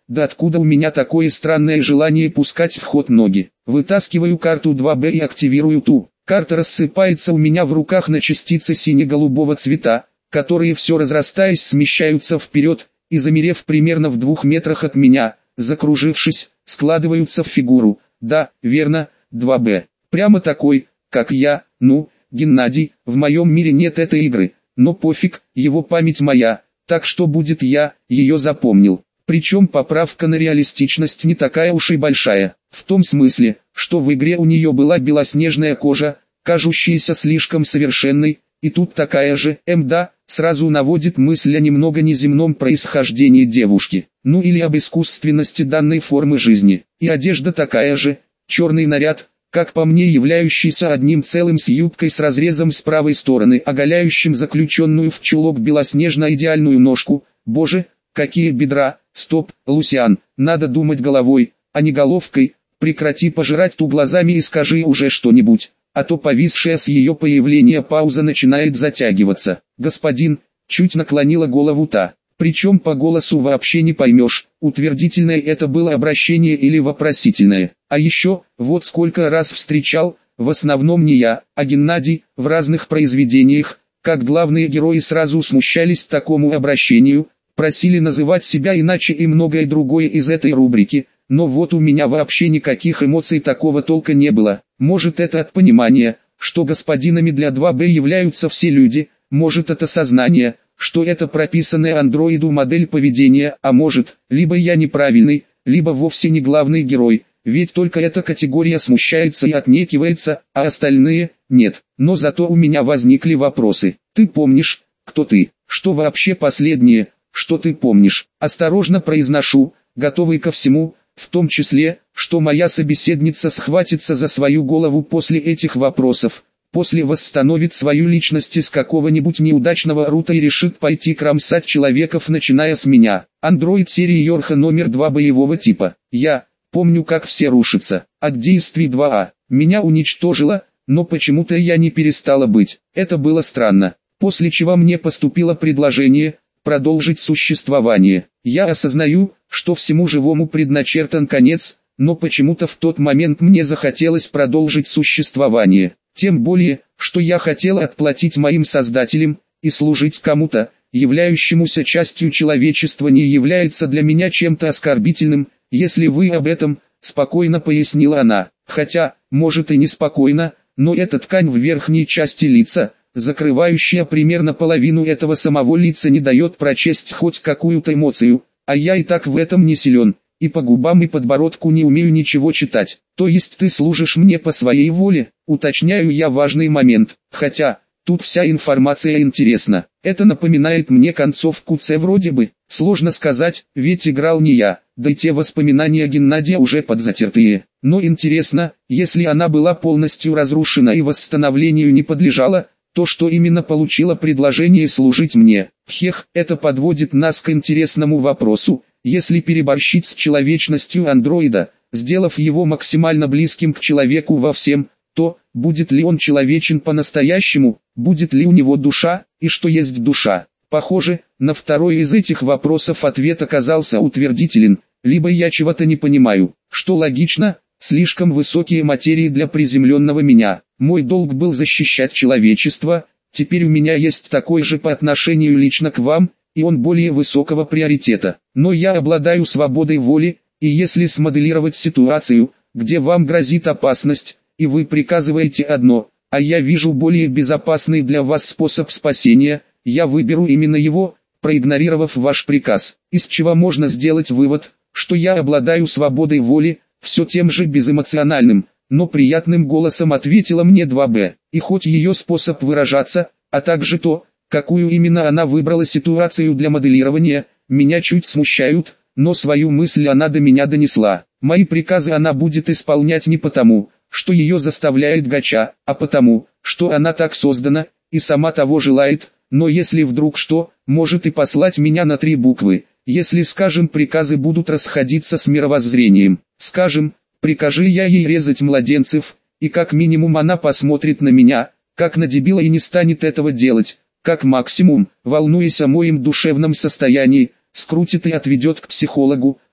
Да откуда у меня такое странное желание пускать в ход ноги? Вытаскиваю карту 2Б и активирую ту. Карта рассыпается у меня в руках на частицы сине-голубого цвета, которые все разрастаясь смещаются вперед, и замерев примерно в 2 метрах от меня, закружившись, складываются в фигуру. Да, верно, 2Б. Прямо такой, как я, Геннадий, в моем мире нет этой игры, но пофиг, его память моя, так что будет я, ее запомнил. Причем поправка на реалистичность не такая уж и большая, в том смысле, что в игре у нее была белоснежная кожа, кажущаяся слишком совершенной, и тут такая же, да, сразу наводит мысль о немного неземном происхождении девушки, или об искусственности данной формы жизни, и одежда такая же, черный наряд, как по мне являющийся одним целым с юбкой с разрезом с правой стороны, оголяющим заключенную в чулок белоснежно-идеальную ножку. Боже, какие бедра! Стоп, Лусиан, надо думать головой, а не головкой. Прекрати пожирать ту глазами и скажи уже что-нибудь, а то повисшая с ее появления пауза начинает затягиваться. Господин, чуть наклонила голову та. Причем по голосу вообще не поймешь, утвердительное это было обращение или вопросительное. А еще, вот сколько раз встречал, в основном не я, а Геннадий, в разных произведениях, как главные герои сразу смущались такому обращению, просили называть себя иначе и многое другое из этой рубрики, но вот у меня вообще никаких эмоций такого толка не было. Может это от понимания, что господинами для 2Б являются все люди, может это сознание, что это прописанная андроиду модель поведения, а может, либо я неправильный, либо вовсе не главный герой, ведь только эта категория смущается и отнекивается, а остальные – нет. Но зато у меня возникли вопросы. Ты помнишь, кто ты? Что вообще последнее, что ты помнишь? Осторожно произношу, готовый ко всему, в том числе, что моя собеседница схватится за свою голову после этих вопросов. После восстановит свою личность из какого-нибудь неудачного рута и решит пойти кромсать человеков, начиная с меня. Андроид серии Йорха номер 2 боевого типа. Я помню, как все рушится. От действий 2А. Меня уничтожило, но почему-то я не перестала быть. Это было странно. После чего мне поступило предложение продолжить существование. Я осознаю, что всему живому предначертан конец, но почему-то в тот момент мне захотелось продолжить существование. Тем более, что я хотел отплатить моим создателям, и служить кому-то, являющемуся частью человечества, не является для меня чем-то оскорбительным, если вы об этом, спокойно пояснила она. Хотя, может и не спокойно, но эта ткань в верхней части лица, закрывающая примерно половину этого самого лица, не дает прочесть хоть какую-то эмоцию, а я и так в этом не силен. И по губам и подбородку не умею ничего читать. То есть ты служишь мне по своей воле, уточняю я важный момент, хотя, тут вся информация интересна. Это напоминает мне концовку С вроде бы, сложно сказать, ведь играл не я, да и те воспоминания Геннадия уже подзатертые. Но интересно, если она была полностью разрушена и восстановлению не подлежала, то что именно получила предложение служить мне? Хех, это подводит нас к интересному вопросу. Если переборщить с человечностью андроида, сделав его максимально близким к человеку во всем, то, будет ли он человечен по-настоящему, будет ли у него душа, и что есть душа? Похоже, на второй из этих вопросов ответ оказался утвердителен, либо я чего-то не понимаю, что логично, слишком высокие материи для приземленного меня. Мой долг был защищать человечество, теперь у меня есть такой же по отношению лично к вам, и он более высокого приоритета. Но я обладаю свободой воли, и если смоделировать ситуацию, где вам грозит опасность, и вы приказываете одно, а я вижу более безопасный для вас способ спасения, я выберу именно его, проигнорировав ваш приказ. Из чего можно сделать вывод, что я обладаю свободой воли, все тем же безэмоциональным, но приятным голосом ответила мне 2Б. И хоть ее способ выражаться, а также то, какую именно она выбрала ситуацию для моделирования, меня чуть смущают, но свою мысль она до меня донесла. Мои приказы она будет исполнять не потому, что ее заставляет гача, а потому, что она так создана, и сама того желает, но если вдруг что, может и послать меня на 3 буквы, если, скажем, приказы будут расходиться с мировоззрением. Скажем, прикажи я ей резать младенцев, и как минимум она посмотрит на меня, как на дебила, и не станет этого делать. Как максимум, волнуясь о моем душевном состоянии, скрутит и отведет к психологу,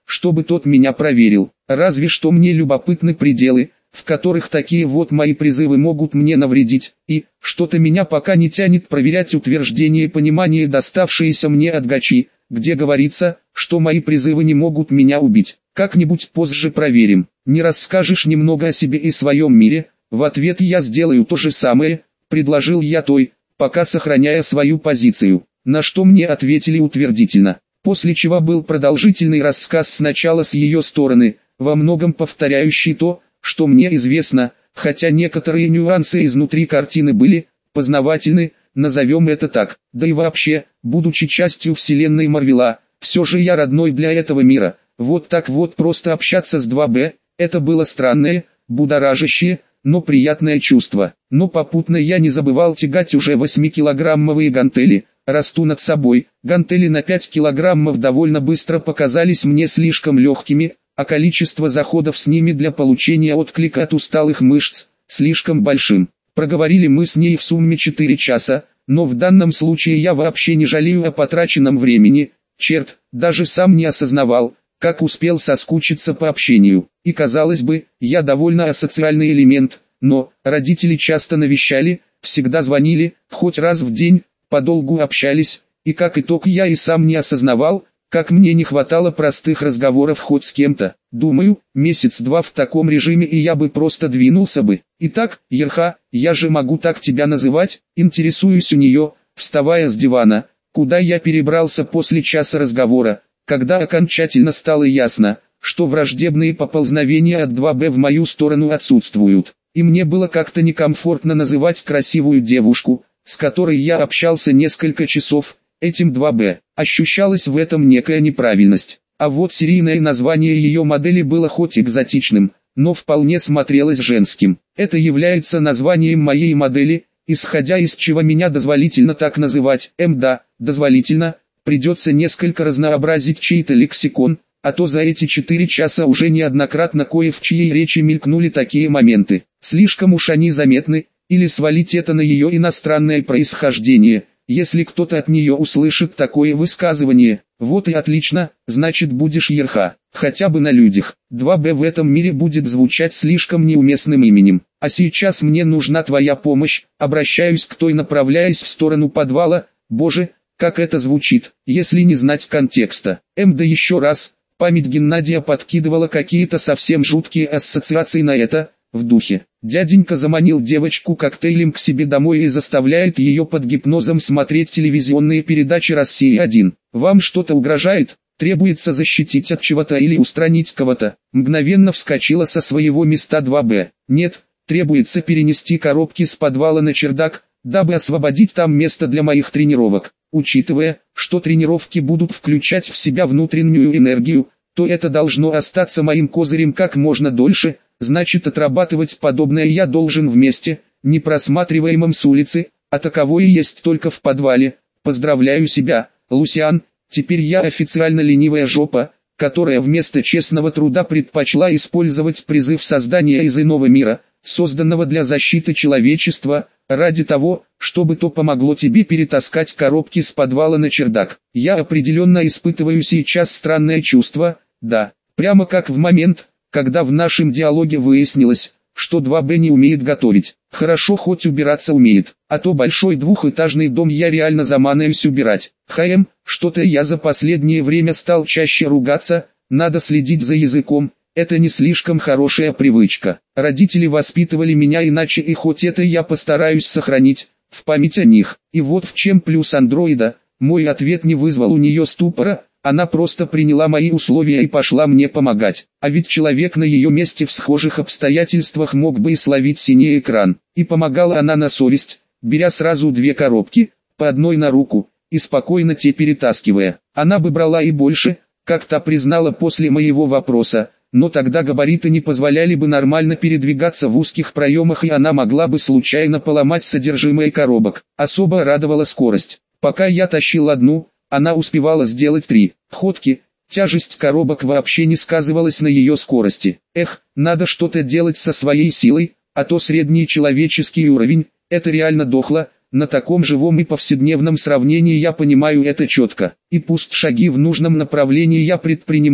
чтобы тот меня проверил. Разве что мне любопытны пределы, в которых такие вот мои призывы могут мне навредить, и что-то меня пока не тянет проверять утверждение и понимание, доставшиеся мне от Гачи, где говорится, что мои призывы не могут меня убить. Как-нибудь позже проверим. Не расскажешь немного о себе и своем мире? В ответ я сделаю то же самое, предложил я той, пока сохраняя свою позицию, на что мне ответили утвердительно. После чего был продолжительный рассказ сначала с ее стороны, во многом повторяющий то, что мне известно, хотя некоторые нюансы изнутри картины были познавательны, назовем это так. Да и вообще, будучи частью вселенной Марвела, все же я родной для этого мира. Вот так вот просто общаться с 2Б, это было странное, будоражащее, но приятное чувство. Но попутно я не забывал тягать уже 8-килограммовые гантели. Расту над собой, гантели на 5 килограммов довольно быстро показались мне слишком легкими, а количество заходов с ними для получения отклика от усталых мышц слишком большим. Проговорили мы с ней в сумме 4 часа, но в данном случае я вообще не жалею о потраченном времени. Черт, даже сам не осознавал, как успел соскучиться по общению. И казалось бы, я довольно асоциальный элемент, но родители часто навещали, всегда звонили, хоть раз в день, подолгу общались, и как итог я и сам не осознавал, как мне не хватало простых разговоров хоть с кем-то. Думаю, месяц-два в таком режиме и я бы просто двинулся бы. Итак, Ерха, я же могу так тебя называть, интересуюсь у нее, вставая с дивана, куда я перебрался после часа разговора, когда окончательно стало ясно, что враждебные поползновения от 2Б в мою сторону отсутствуют. И мне было как-то некомфортно называть красивую девушку, с которой я общался несколько часов, этим 2Б. Ощущалась в этом некая неправильность. А вот серийное название ее модели было хоть экзотичным, но вполне смотрелось женским. Это является названием моей модели, исходя из чего меня дозволительно так называть. Да, дозволительно, придется несколько разнообразить чей-то лексикон, а то за эти 4 часа уже неоднократно кое в чьей речи мелькнули такие моменты. Слишком уж они заметны, или свалить это на ее иностранное происхождение, если кто-то от нее услышит такое высказывание. Вот и отлично, значит будешь Ерха, хотя бы на людях. 2Б в этом мире будет звучать слишком неуместным именем. А сейчас мне нужна твоя помощь, обращаюсь к той, направляясь в сторону подвала. Боже, как это звучит, если не знать контекста. Да еще раз, память Геннадия подкидывала какие-то совсем жуткие ассоциации на это, в духе. Дяденька заманил девочку коктейлем к себе домой и заставляет ее под гипнозом смотреть телевизионные передачи «Россия-1». Вам что-то угрожает? Требуется защитить от чего-то или устранить кого-то? Мгновенно вскочила со своего места 2Б. Нет, требуется перенести коробки с подвала на чердак, дабы освободить там место для моих тренировок. Учитывая, что тренировки будут включать в себя внутреннюю энергию, то это должно остаться моим козырем как можно дольше. Значит, отрабатывать подобное я должен в месте, не просматриваемом с улицы, а таковое есть только в подвале. Поздравляю себя, Лусиан, теперь я официально ленивая жопа, которая вместо честного труда предпочла использовать призыв создания из иного мира, созданного для защиты человечества, ради того, чтобы то помогло тебе перетаскать коробки с подвала на чердак. Я определенно испытываю сейчас странное чувство, да, прямо как в момент, когда в нашем диалоге выяснилось, что 2Б не умеет готовить. Хорошо хоть убираться умеет, а то большой двухэтажный дом я реально заманаюсь убирать. Что-то я за последнее время стал чаще ругаться, надо следить за языком, это не слишком хорошая привычка. Родители воспитывали меня иначе, и хоть это я постараюсь сохранить в память о них. И вот в чем плюс андроида, мой ответ не вызвал у нее ступора. Она просто приняла мои условия и пошла мне помогать. А ведь человек на ее месте в схожих обстоятельствах мог бы и словить синий экран. И помогала она на совесть, беря сразу 2 коробки, по одной на руку, и спокойно те перетаскивая. Она бы брала и больше, как та признала после моего вопроса, но тогда габариты не позволяли бы нормально передвигаться в узких проемах, и она могла бы случайно поломать содержимое коробок. Особо радовала скорость. Пока я тащил одну, она успевала сделать 3 ходки. Тяжесть коробок вообще не сказывалась на ее скорости. Надо что-то делать со своей силой, а то средний человеческий уровень, это реально дохло. На таком живом и повседневном сравнении я понимаю это четко. И пусть шаги в нужном направлении я предпринимаю,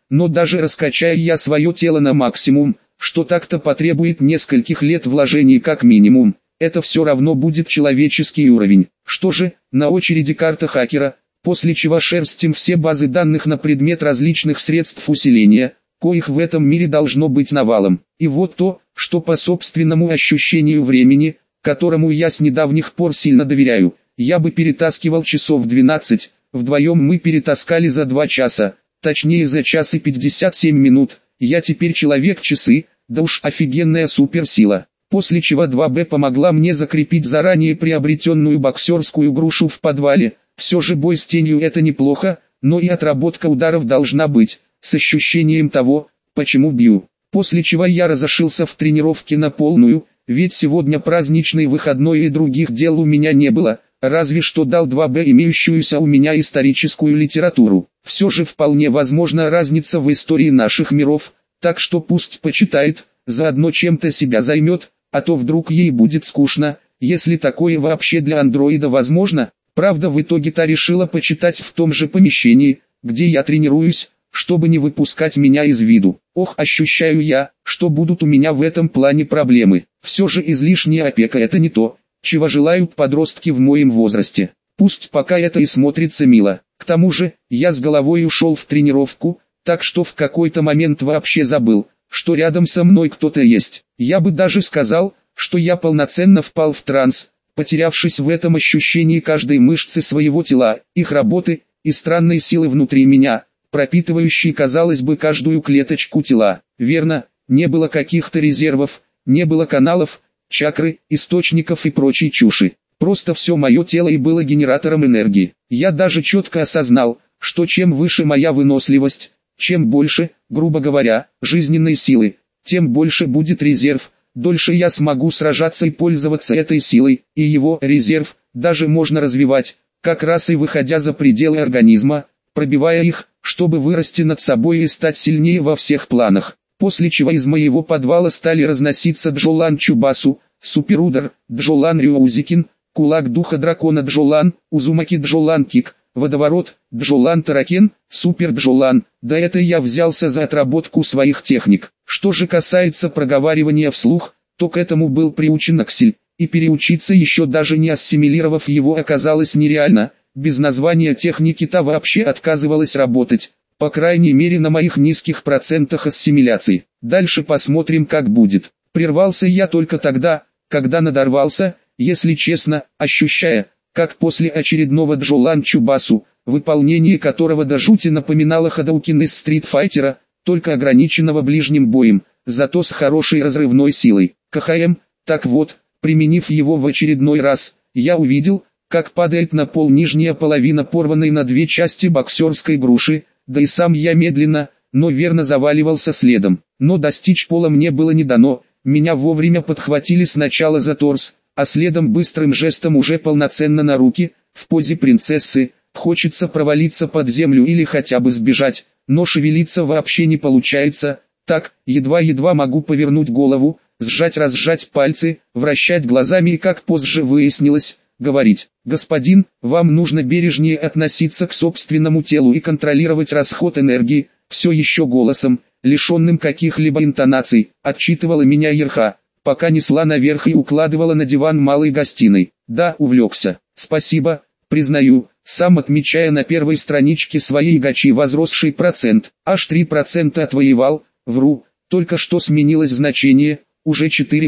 но даже раскачая я свое тело на максимум, что так-то потребует нескольких лет вложений как минимум, это все равно будет человеческий уровень. Что же, на очереди карта хакера, после чего шерстим все базы данных на предмет различных средств усиления, коих в этом мире должно быть навалом. И вот то, что по собственному ощущению времени, которому я с недавних пор сильно доверяю, я бы перетаскивал часов 12, вдвоем мы перетаскали за 2 часа, точнее за час и 57 минут, я теперь человек-часы, да уж офигенная суперсила. После чего 2Б помогла мне закрепить заранее приобретенную боксерскую грушу в подвале. Все же бой с тенью это неплохо, но и отработка ударов должна быть, с ощущением того, почему бью. После чего я разошелся в тренировке на полную, ведь сегодня праздничный выходной и других дел у меня не было, разве что дал 2Б имеющуюся у меня историческую литературу. Все же вполне возможна разница в истории наших миров, так что пусть почитает, заодно чем-то себя займет, а то вдруг ей будет скучно, если такое вообще для андроида возможно. Правда, в итоге-то решила почитать в том же помещении, где я тренируюсь, чтобы не выпускать меня из виду. Ох, ощущаю я, что будут у меня в этом плане проблемы. Все же излишняя опека это не то, чего желают подростки в моем возрасте. Пусть пока это и смотрится мило. К тому же, я с головой ушел в тренировку, так что в какой-то момент вообще забыл, что рядом со мной кто-то есть. Я бы даже сказал, что я полноценно впал в транс, потерявшись в этом ощущении каждой мышцы своего тела, их работы и странной силы внутри меня, пропитывающей, казалось бы, каждую клеточку тела. Верно, не было каких-то резервов, не было каналов, чакры, источников и прочей чуши. Просто все мое тело и было генератором энергии. Я даже четко осознал, что чем выше моя выносливость, чем больше, грубо говоря, жизненной силы, тем больше будет резерв, дольше я смогу сражаться и пользоваться этой силой, и его резерв даже можно развивать, как раз и выходя за пределы организма, пробивая их, чтобы вырасти над собой и стать сильнее во всех планах. После чего из моего подвала стали разноситься Джолан Чубасу, Суперудар, Джолан Рюаузикин, Кулак Духа Дракона Джолан, Узумаки Джолан Кик, Водоворот, Джолан Таракен, Супер Джолан. Да это я взялся за отработку своих техник. Что же касается проговаривания вслух, то к этому был приучен Аксель, и переучиться еще даже не ассимилировав его оказалось нереально, без названия техники-то вообще отказывалась работать, по крайней мере на моих низких процентах ассимиляции. Дальше посмотрим как будет. Прервался я только тогда, когда надорвался, если честно, ощущая, как после очередного Джолан Чубасу, выполнение которого до жути напоминало Хадоукин из Стритфайтера, только ограниченного ближним боем, зато с хорошей разрывной силой. КХМ, так вот, применив его в очередной раз, я увидел, как падает на пол нижняя половина порванной на 2 части боксерской груши, да и сам я медленно, но верно заваливался следом. Но достичь пола мне было не дано, меня вовремя подхватили сначала за торс, а следом быстрым жестом уже полноценно на руки, в позе принцессы. Хочется провалиться под землю или хотя бы сбежать, но шевелиться вообще не получается. Так, едва-едва могу повернуть голову, сжать-разжать пальцы, вращать глазами и, как позже выяснилось, говорить: «Господин, вам нужно бережнее относиться к собственному телу и контролировать расход энергии», все еще голосом, лишенным каких-либо интонаций, отчитывала меня Ерха, пока несла наверх и укладывала на диван малой гостиной. Да, увлекся. Спасибо, признаю, сам отмечая на первой страничке своей гачи возросший процент, аж 3% отвоевал, вру, только что сменилось значение, уже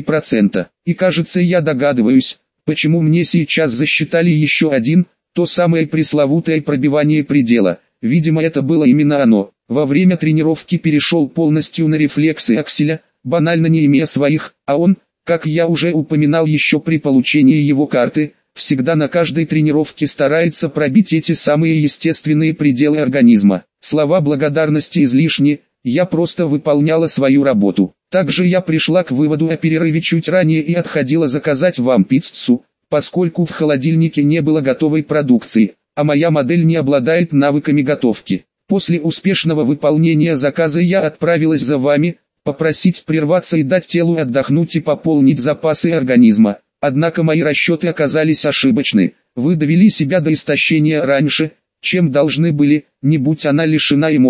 4%. И кажется я догадываюсь, почему мне сейчас засчитали еще один, то самое пресловутое пробивание предела. Видимо это было именно оно. Во время тренировки перешел полностью на рефлексы Акселя, банально не имея своих, а он, как я уже упоминал еще при получении его карты, всегда на каждой тренировке старается пробить эти самые естественные пределы организма. Слова благодарности излишни, я просто выполняла свою работу. Также я пришла к выводу о перерыве чуть ранее и отходила заказать вам пиццу, поскольку в холодильнике не было готовой продукции, а моя модель не обладает навыками готовки. После успешного выполнения заказа я отправилась за вами, попросить прерваться и дать телу отдохнуть и пополнить запасы организма. Однако мои расчеты оказались ошибочны, вы довели себя до истощения раньше, чем должны были, не будь она лишена эмоций.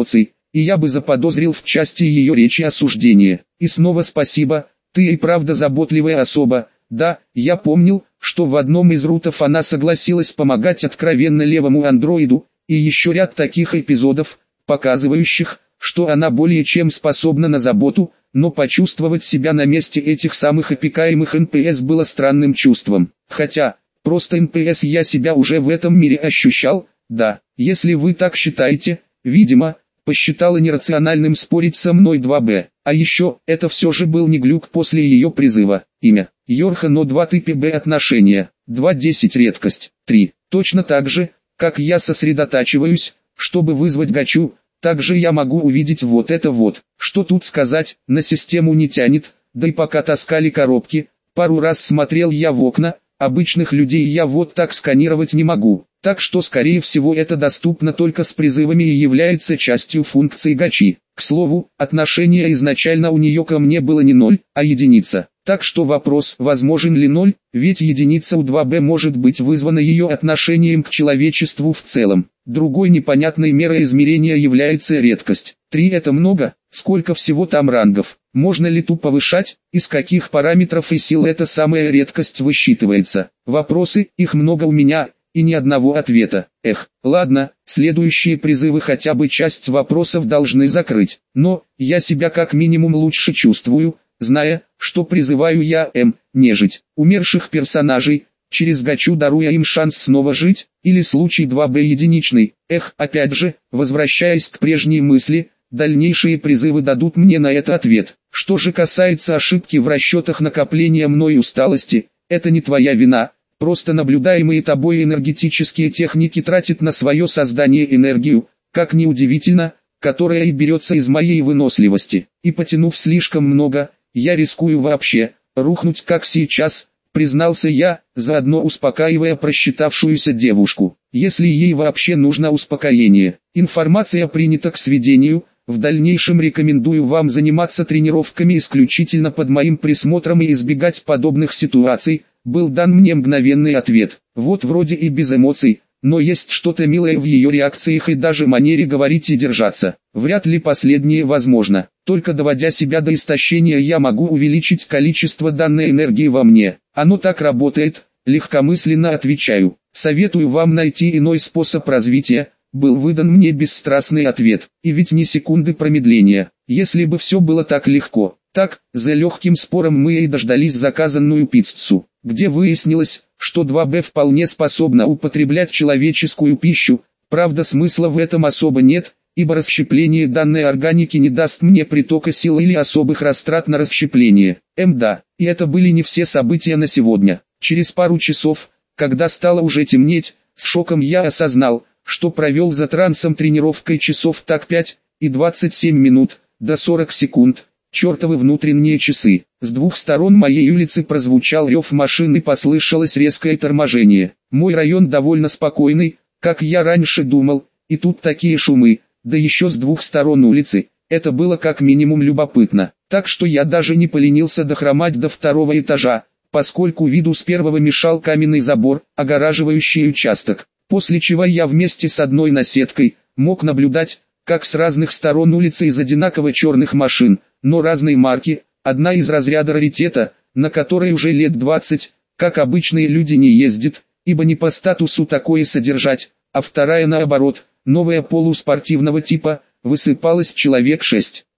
и я бы заподозрил в части ее речи осуждения. И снова спасибо, ты и правда заботливая особа. Да, я помнил, что в одном из рутов она согласилась помогать откровенно левому андроиду, и еще ряд таких эпизодов, показывающих, что она более чем способна на заботу, но почувствовать себя на месте этих самых опекаемых НПС было странным чувством. Хотя, просто НПС я себя уже в этом мире ощущал, да, если вы так считаете, видимо, посчитала нерациональным спорить со мной 2Б. А еще, это все же был не глюк после ее призыва. Имя: Йорха, но 2 типа Б отношения, 2.10 редкость, 3. Точно так же, как я сосредотачиваюсь, чтобы вызвать гачу, также я могу увидеть вот это вот. Что тут сказать, на систему не тянет, да и пока таскали коробки, пару раз смотрел я в окна, обычных людей я вот так сканировать не могу. Так что скорее всего это доступно только с призывами и является частью функции гачи. К слову, отношение изначально у нее ко мне было не 0, а единица. Так что вопрос, возможен ли 0, ведь единица у 2Б может быть вызвана ее отношением к человечеству в целом. Другой непонятной мерой измерения является редкость. 3 это много, сколько всего там рангов? Можно ли ту повышать, из каких параметров и сил эта самая редкость высчитывается? Вопросы, их много у меня, и ни одного ответа. Ладно, следующие призывы хотя бы часть вопросов должны закрыть. Но, я себя как минимум лучше чувствую, зная, что призываю я нежить, умерших персонажей, через гачу даруя им шанс снова жить, или случай 2Б единичный. Опять же, возвращаясь к прежней мысли, дальнейшие призывы дадут мне на это ответ. Что же касается ошибки в расчетах накопления мной усталости, это не твоя вина. Просто наблюдаемые тобой энергетические техники тратят на свое создание энергию, как ни удивительно, которая и берется из моей выносливости. И потянув слишком много, я рискую вообще рухнуть как сейчас, признался я, заодно успокаивая просчитавшуюся девушку. Если ей вообще нужно успокоение. Информация принята к сведению, в дальнейшем рекомендую вам заниматься тренировками исключительно под моим присмотром и избегать подобных ситуаций. Был дан мне мгновенный ответ. Вот вроде и без эмоций, но есть что-то милое в ее реакциях и даже манере говорить и держаться. Вряд ли последнее возможно. Только доводя себя до истощения я могу увеличить количество данной энергии во мне. Оно так работает, легкомысленно отвечаю. Советую вам найти иной способ развития. Был выдан мне бесстрастный ответ. И ведь ни секунды промедления. Если бы все было так легко. Так, за легким спором мы и дождались заказанную пиццу, где выяснилось, что 2Б вполне способна употреблять человеческую пищу, правда смысла в этом особо нет, ибо расщепление данной органики не даст мне притока сил или особых растрат на расщепление. Да, и это были не все события на сегодня. Через пару часов, когда стало уже темнеть, с шоком я осознал, что провел за трансом тренировкой часов так 5 и 27 минут, до 40 секунд. Чертовы внутренние часы. С двух сторон моей улицы прозвучал рев машин и послышалось резкое торможение. Мой район довольно спокойный, как я раньше думал, и тут такие шумы, да еще с двух сторон улицы. Это было как минимум любопытно. Так что я даже не поленился дохромать до второго этажа, поскольку виду с первого мешал каменный забор, огораживающий участок. После чего я вместе с одной наседкой мог наблюдать, как с разных сторон улицы из одинаково черных машин, но разной марки, одна из разряда раритета, на которой уже лет 20, как обычные люди не ездят, ибо не по статусу такое содержать, а вторая наоборот, новая полуспортивного типа, высыпалось человек 6.